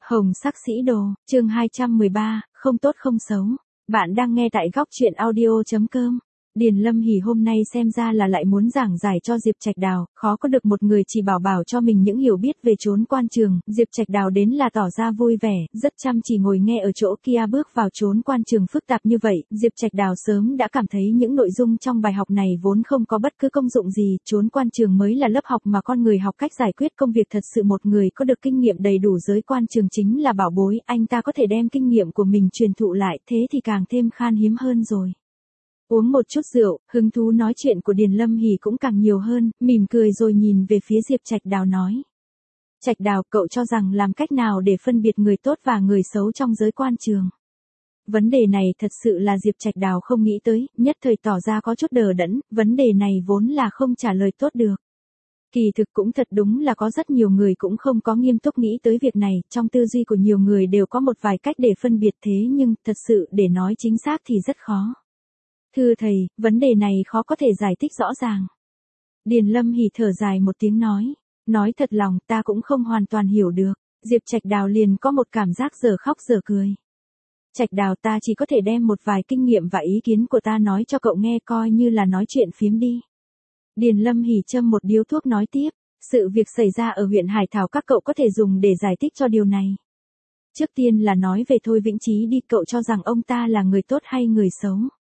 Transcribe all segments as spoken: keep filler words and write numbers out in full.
Hồng sắc sĩ đồ, chương hai trăm mười ba, không tốt không xấu. Bạn đang nghe tại góc truyện audio chấm com. Điền Lâm Hỷ hôm nay xem ra là lại muốn giảng giải cho Diệp Trạch Đào, khó có được một người chỉ bảo bảo cho mình những hiểu biết về chốn quan trường. Diệp Trạch Đào đến là tỏ ra vui vẻ, rất chăm chỉ ngồi nghe ở chỗ kia bước vào chốn quan trường phức tạp như vậy. Diệp Trạch Đào sớm đã cảm thấy những nội dung trong bài học này vốn không có bất cứ công dụng gì, chốn quan trường mới là lớp học mà con người học cách giải quyết công việc thật sự. Một người có được kinh nghiệm đầy đủ giới quan trường chính là bảo bối, anh ta có thể đem kinh nghiệm của mình truyền thụ lại, thế thì càng thêm khan hiếm hơn rồi. Uống một chút rượu, hứng thú nói chuyện của Điền Lâm Hỷ cũng càng nhiều hơn, mỉm cười rồi nhìn về phía Diệp Trạch Đào nói. Trạch Đào, cậu cho rằng làm cách nào để phân biệt người tốt và người xấu trong giới quan trường? Vấn đề này thật sự là Diệp Trạch Đào không nghĩ tới, nhất thời tỏ ra có chút đờ đẫn, vấn đề này vốn là không trả lời tốt được. Kỳ thực cũng thật đúng là có rất nhiều người cũng không có nghiêm túc nghĩ tới việc này, trong tư duy của nhiều người đều có một vài cách để phân biệt, thế nhưng, thật sự để nói chính xác thì rất khó. Thưa thầy, vấn đề này khó có thể giải thích rõ ràng. Điền Lâm Hỷ thở dài một tiếng nói. Nói thật lòng ta cũng không hoàn toàn hiểu được. Diệp Trạch Đào liền có một cảm giác dở khóc dở cười. Trạch Đào, ta chỉ có thể đem một vài kinh nghiệm và ý kiến của ta nói cho cậu nghe, coi như là nói chuyện phiếm đi. Điền Lâm Hỷ châm một điếu thuốc nói tiếp. Sự việc xảy ra ở huyện Hải Thảo các cậu có thể dùng để giải thích cho điều này. Trước tiên là nói về Thôi Vĩnh Chí đi, cậu cho rằng ông ta là người tốt hay người xấu?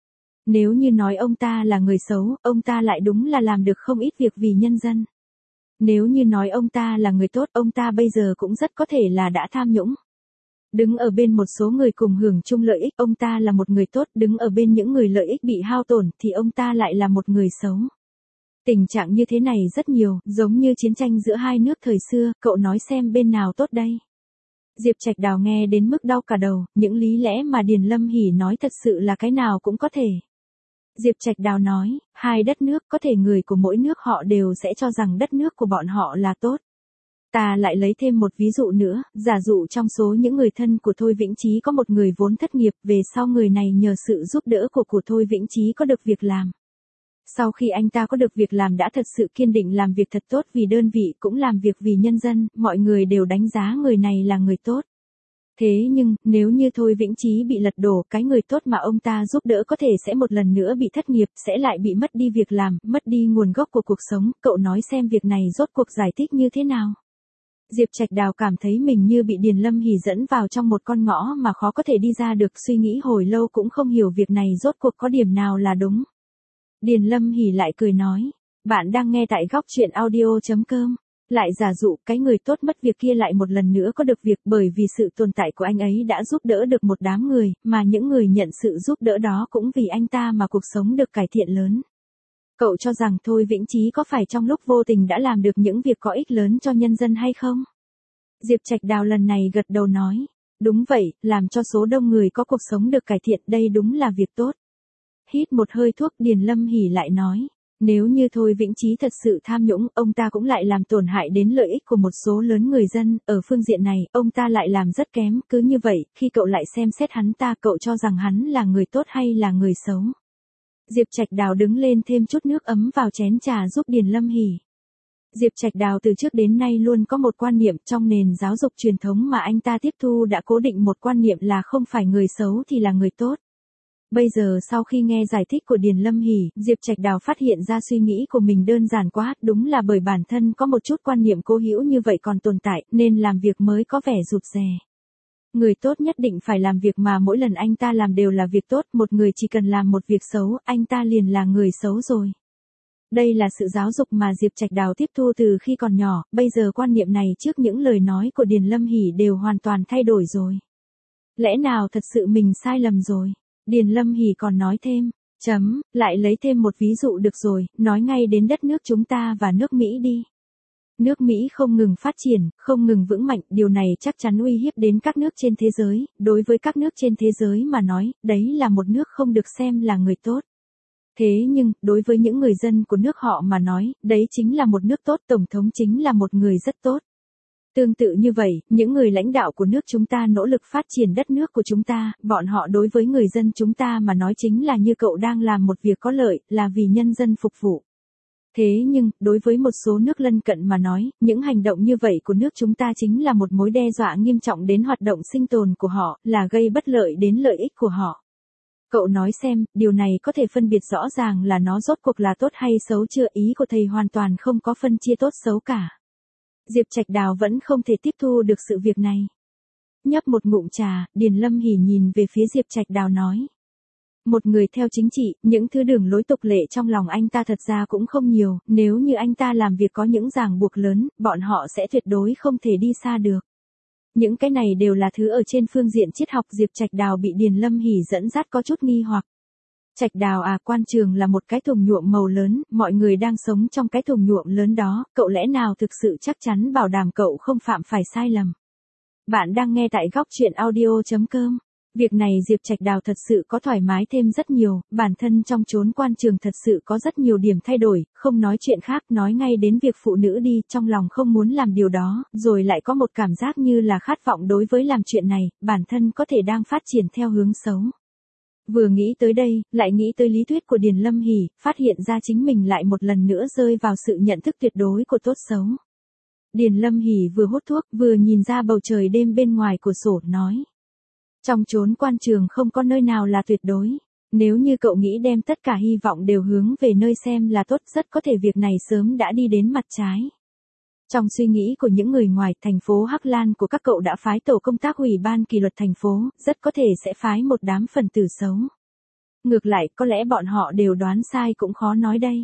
Nếu như nói ông ta là người xấu, ông ta lại đúng là làm được không ít việc vì nhân dân. Nếu như nói ông ta là người tốt, ông ta bây giờ cũng rất có thể là đã tham nhũng. Đứng ở bên một số người cùng hưởng chung lợi ích, ông ta là một người tốt, đứng ở bên những người lợi ích bị hao tổn, thì ông ta lại là một người xấu. Tình trạng như thế này rất nhiều, giống như chiến tranh giữa hai nước thời xưa, cậu nói xem bên nào tốt đây? Diệp Trạch Đào nghe đến mức đau cả đầu, những lý lẽ mà Điền Lâm Hỷ nói thật sự là cái nào cũng có thể. Diệp Trạch Đào nói, hai đất nước, có thể người của mỗi nước họ đều sẽ cho rằng đất nước của bọn họ là tốt. Ta lại lấy thêm một ví dụ nữa, giả dụ trong số những người thân của Thôi Vĩnh Chí có một người vốn thất nghiệp, về sau người này nhờ sự giúp đỡ của của Thôi Vĩnh Chí có được việc làm. Sau khi anh ta có được việc làm đã thật sự kiên định làm việc thật tốt vì đơn vị, cũng làm việc vì nhân dân, mọi người đều đánh giá người này là người tốt. Thế nhưng, nếu như Thôi Vĩnh Chí bị lật đổ, cái người tốt mà ông ta giúp đỡ có thể sẽ một lần nữa bị thất nghiệp, sẽ lại bị mất đi việc làm, mất đi nguồn gốc của cuộc sống, cậu nói xem việc này rốt cuộc giải thích như thế nào? Diệp Trạch Đào cảm thấy mình như bị Điền Lâm Hỷ dẫn vào trong một con ngõ mà khó có thể đi ra được, suy nghĩ hồi lâu cũng không hiểu việc này rốt cuộc có điểm nào là đúng. Điền Lâm Hỷ lại cười nói, bạn đang nghe tại góc truyện audio chấm com. Lại giả dụ, cái người tốt mất việc kia lại một lần nữa có được việc, bởi vì sự tồn tại của anh ấy đã giúp đỡ được một đám người, mà những người nhận sự giúp đỡ đó cũng vì anh ta mà cuộc sống được cải thiện lớn. Cậu cho rằng Thôi Vĩnh Chí có phải trong lúc vô tình đã làm được những việc có ích lớn cho nhân dân hay không? Diệp Trạch Đào lần này gật đầu nói, đúng vậy, làm cho số đông người có cuộc sống được cải thiện, đây đúng là việc tốt. Hít một hơi thuốc, Điền Lâm Hỷ lại nói. Nếu như Thôi Vĩnh Chí thật sự tham nhũng, ông ta cũng lại làm tổn hại đến lợi ích của một số lớn người dân, ở phương diện này, ông ta lại làm rất kém, cứ như vậy, khi cậu lại xem xét hắn ta, cậu cho rằng hắn là người tốt hay là người xấu? Diệp Trạch Đào đứng lên thêm chút nước ấm vào chén trà giúp Điền Lâm Hỷ. Diệp Trạch Đào từ trước đến nay luôn có một quan niệm, trong nền giáo dục truyền thống mà anh ta tiếp thu đã cố định một quan niệm là không phải người xấu thì là người tốt. Bây giờ sau khi nghe giải thích của Điền Lâm Hỷ, Diệp Trạch Đào phát hiện ra suy nghĩ của mình đơn giản quá, đúng là bởi bản thân có một chút quan niệm cố hữu như vậy còn tồn tại, nên làm việc mới có vẻ rụt rè. Người tốt nhất định phải làm việc mà mỗi lần anh ta làm đều là việc tốt, một người chỉ cần làm một việc xấu, anh ta liền là người xấu rồi. Đây là sự giáo dục mà Diệp Trạch Đào tiếp thu từ khi còn nhỏ, bây giờ quan niệm này trước những lời nói của Điền Lâm Hỷ đều hoàn toàn thay đổi rồi. Lẽ nào thật sự mình sai lầm rồi? Điền Lâm Hỷ còn nói thêm, chấm, lại lấy thêm một ví dụ được rồi, nói ngay đến đất nước chúng ta và nước Mỹ đi. Nước Mỹ không ngừng phát triển, không ngừng vững mạnh, điều này chắc chắn uy hiếp đến các nước trên thế giới, đối với các nước trên thế giới mà nói, đấy là một nước không được xem là người tốt. Thế nhưng, đối với những người dân của nước họ mà nói, đấy chính là một nước tốt, tổng thống chính là một người rất tốt. Tương tự như vậy, những người lãnh đạo của nước chúng ta nỗ lực phát triển đất nước của chúng ta, bọn họ đối với người dân chúng ta mà nói chính là như cậu đang làm một việc có lợi, là vì nhân dân phục vụ. Thế nhưng, đối với một số nước lân cận mà nói, những hành động như vậy của nước chúng ta chính là một mối đe dọa nghiêm trọng đến hoạt động sinh tồn của họ, là gây bất lợi đến lợi ích của họ. Cậu nói xem, điều này có thể phân biệt rõ ràng là nó rốt cuộc là tốt hay xấu chưa? Ý của thầy hoàn toàn không có phân chia tốt xấu cả. Diệp Trạch Đào vẫn không thể tiếp thu được sự việc này. Nhấp một ngụm trà, Điền Lâm Hỉ nhìn về phía Diệp Trạch Đào nói. Một người theo chính trị, những thứ đường lối tục lệ trong lòng anh ta thật ra cũng không nhiều, nếu như anh ta làm việc có những ràng buộc lớn, bọn họ sẽ tuyệt đối không thể đi xa được. Những cái này đều là thứ ở trên phương diện triết học. Diệp Trạch Đào bị Điền Lâm Hỉ dẫn dắt có chút nghi hoặc. Trạch Đào à, quan trường là một cái thùng nhuộm màu lớn, mọi người đang sống trong cái thùng nhuộm lớn đó, cậu lẽ nào thực sự chắc chắn bảo đảm cậu không phạm phải sai lầm? Bạn đang nghe tại góc truyện audio chấm com. Việc này Diệp Trạch Đào thật sự có thoải mái thêm rất nhiều, bản thân trong chốn quan trường thật sự có rất nhiều điểm thay đổi, không nói chuyện khác, nói ngay đến việc phụ nữ đi, trong lòng không muốn làm điều đó, rồi lại có một cảm giác như là khát vọng đối với làm chuyện này, bản thân có thể đang phát triển theo hướng xấu. Vừa nghĩ tới đây, lại nghĩ tới lý thuyết của Điền Lâm Hỉ, phát hiện ra chính mình lại một lần nữa rơi vào sự nhận thức tuyệt đối của tốt xấu. Điền Lâm Hỉ vừa hút thuốc, vừa nhìn ra bầu trời đêm bên ngoài cửa sổ, nói. Trong chốn quan trường không có nơi nào là tuyệt đối. Nếu như cậu nghĩ đem tất cả hy vọng đều hướng về nơi xem là tốt, rất có thể việc này sớm đã đi đến mặt trái. Trong suy nghĩ của những người ngoài, thành phố Hắc Lan của các cậu đã phái tổ công tác ủy ban kỷ luật thành phố, rất có thể sẽ phái một đám phần tử xấu. Ngược lại, có lẽ bọn họ đều đoán sai cũng khó nói đây.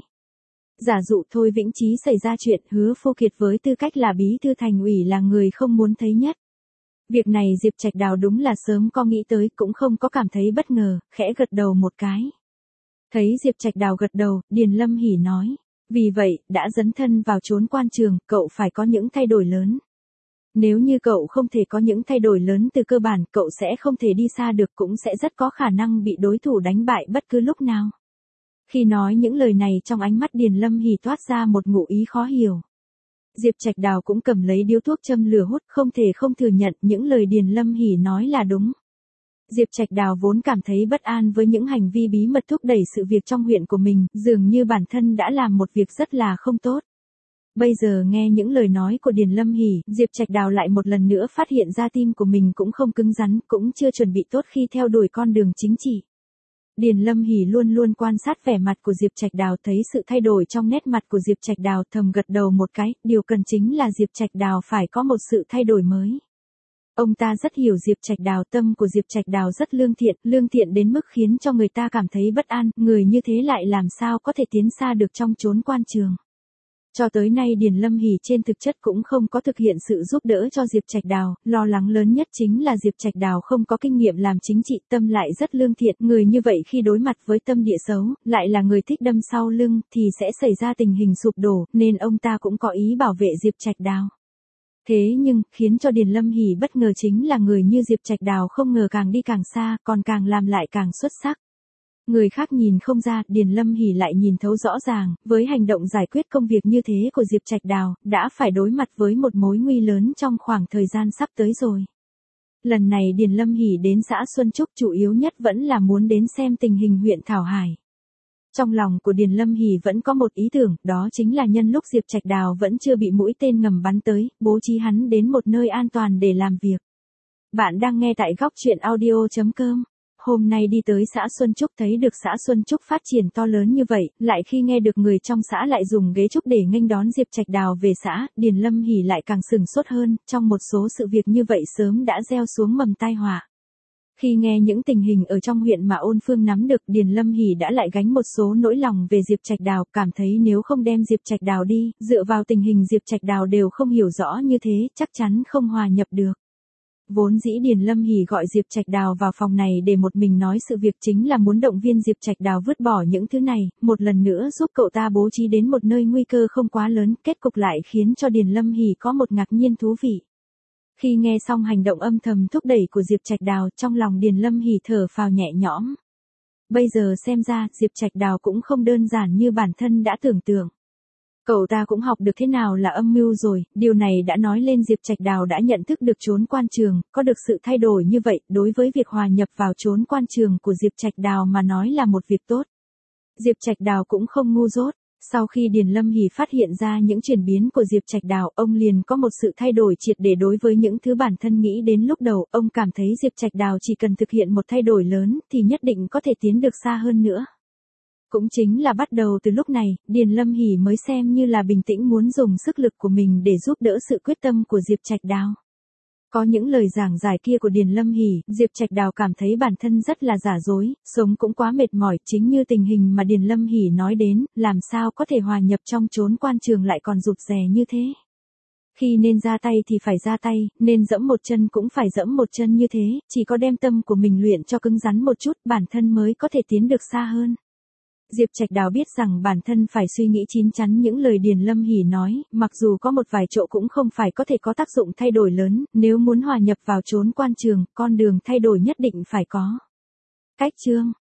Giả dụ Thôi Vĩnh Chí xảy ra chuyện, Hứa Phô Kiệt với tư cách là bí thư thành ủy là người không muốn thấy nhất. Việc này Diệp Trạch Đào đúng là sớm có nghĩ tới, cũng không có cảm thấy bất ngờ, khẽ gật đầu một cái. Thấy Diệp Trạch Đào gật đầu, Điền Lâm Hỉ nói. Vì vậy, đã dấn thân vào chốn quan trường, cậu phải có những thay đổi lớn. Nếu như cậu không thể có những thay đổi lớn từ cơ bản, cậu sẽ không thể đi xa được, cũng sẽ rất có khả năng bị đối thủ đánh bại bất cứ lúc nào. Khi nói những lời này, trong ánh mắt Điền Lâm Hỉ toát ra một ngụ ý khó hiểu. Diệp Trạch Đào cũng cầm lấy điếu thuốc châm lửa hút, không thể không thừa nhận những lời Điền Lâm Hỉ nói là đúng. Diệp Trạch Đào vốn cảm thấy bất an với những hành vi bí mật thúc đẩy sự việc trong huyện của mình, dường như bản thân đã làm một việc rất là không tốt. Bây giờ nghe những lời nói của Điền Lâm Hỉ, Diệp Trạch Đào lại một lần nữa phát hiện ra tim của mình cũng không cứng rắn, cũng chưa chuẩn bị tốt khi theo đuổi con đường chính trị. Điền Lâm Hỉ luôn luôn quan sát vẻ mặt của Diệp Trạch Đào, thấy sự thay đổi trong nét mặt của Diệp Trạch Đào, thầm gật đầu một cái, điều cần chính là Diệp Trạch Đào phải có một sự thay đổi mới. Ông ta rất hiểu Diệp Trạch Đào, tâm của Diệp Trạch Đào rất lương thiện, lương thiện đến mức khiến cho người ta cảm thấy bất an, người như thế lại làm sao có thể tiến xa được trong chốn quan trường. Cho tới nay Điền Lâm Hỉ trên thực chất cũng không có thực hiện sự giúp đỡ cho Diệp Trạch Đào, lo lắng lớn nhất chính là Diệp Trạch Đào không có kinh nghiệm làm chính trị, tâm lại rất lương thiện, người như vậy khi đối mặt với tâm địa xấu, lại là người thích đâm sau lưng, thì sẽ xảy ra tình hình sụp đổ, nên ông ta cũng có ý bảo vệ Diệp Trạch Đào. Thế nhưng, khiến cho Điền Lâm Hỉ bất ngờ chính là người như Diệp Trạch Đào không ngờ càng đi càng xa, còn càng làm lại càng xuất sắc. Người khác nhìn không ra, Điền Lâm Hỉ lại nhìn thấu rõ ràng, với hành động giải quyết công việc như thế của Diệp Trạch Đào, đã phải đối mặt với một mối nguy lớn trong khoảng thời gian sắp tới rồi. Lần này Điền Lâm Hỉ đến xã Xuân Trúc chủ yếu nhất vẫn là muốn đến xem tình hình huyện Thảo Hải. Trong lòng của Điền Lâm Hỉ vẫn có một ý tưởng, đó chính là nhân lúc Diệp Trạch Đào vẫn chưa bị mũi tên ngầm bắn tới, bố trí hắn đến một nơi an toàn để làm việc. Bạn đang nghe tại góc truyện audio chấm com. Hôm nay đi tới xã Xuân Trúc thấy được xã Xuân Trúc phát triển to lớn như vậy, lại khi nghe được người trong xã lại dùng ghế trúc để nghênh đón Diệp Trạch Đào về xã, Điền Lâm Hỉ lại càng sửng sốt hơn, trong một số sự việc như vậy sớm đã gieo xuống mầm tai họa. Khi nghe những tình hình ở trong huyện mà Ôn Phương nắm được, Điền Lâm Hỉ đã lại gánh một số nỗi lòng về Diệp Trạch Đào, cảm thấy nếu không đem Diệp Trạch Đào đi, dựa vào tình hình Diệp Trạch Đào đều không hiểu rõ như thế, chắc chắn không hòa nhập được. Vốn dĩ Điền Lâm Hỉ gọi Diệp Trạch Đào vào phòng này để một mình nói sự việc chính là muốn động viên Diệp Trạch Đào vứt bỏ những thứ này, một lần nữa giúp cậu ta bố trí đến một nơi nguy cơ không quá lớn, kết cục lại khiến cho Điền Lâm Hỉ có một ngạc nhiên thú vị. Khi nghe xong hành động âm thầm thúc đẩy của Diệp Trạch Đào, trong lòng Điền Lâm Hỉ thở phào nhẹ nhõm. Bây giờ xem ra, Diệp Trạch Đào cũng không đơn giản như bản thân đã tưởng tượng. Cậu ta cũng học được thế nào là âm mưu rồi, điều này đã nói lên Diệp Trạch Đào đã nhận thức được chốn quan trường, có được sự thay đổi như vậy, đối với việc hòa nhập vào chốn quan trường của Diệp Trạch Đào mà nói là một việc tốt. Diệp Trạch Đào cũng không ngu dốt. Sau khi Điền Lâm Hỷ phát hiện ra những chuyển biến của Diệp Trạch Đào, ông liền có một sự thay đổi triệt để đối với những thứ bản thân nghĩ đến lúc đầu, ông cảm thấy Diệp Trạch Đào chỉ cần thực hiện một thay đổi lớn thì nhất định có thể tiến được xa hơn nữa. Cũng chính là bắt đầu từ lúc này, Điền Lâm Hỷ mới xem như là bình tĩnh muốn dùng sức lực của mình để giúp đỡ sự quyết tâm của Diệp Trạch Đào. Có những lời giảng giải kia của Điền Lâm Hỷ, Diệp Trạch Đào cảm thấy bản thân rất là giả dối, sống cũng quá mệt mỏi, chính như tình hình mà Điền Lâm Hỷ nói đến, làm sao có thể hòa nhập trong chốn quan trường lại còn rụt rè như thế. Khi nên ra tay thì phải ra tay, nên dẫm một chân cũng phải dẫm một chân như thế, chỉ có đem tâm của mình luyện cho cứng rắn một chút, bản thân mới có thể tiến được xa hơn. Diệp Trạch Đào biết rằng bản thân phải suy nghĩ chín chắn những lời Điền Lâm Hỷ nói, mặc dù có một vài chỗ cũng không phải có thể có tác dụng thay đổi lớn, nếu muốn hòa nhập vào chốn quan trường, con đường thay đổi nhất định phải có. Cách chương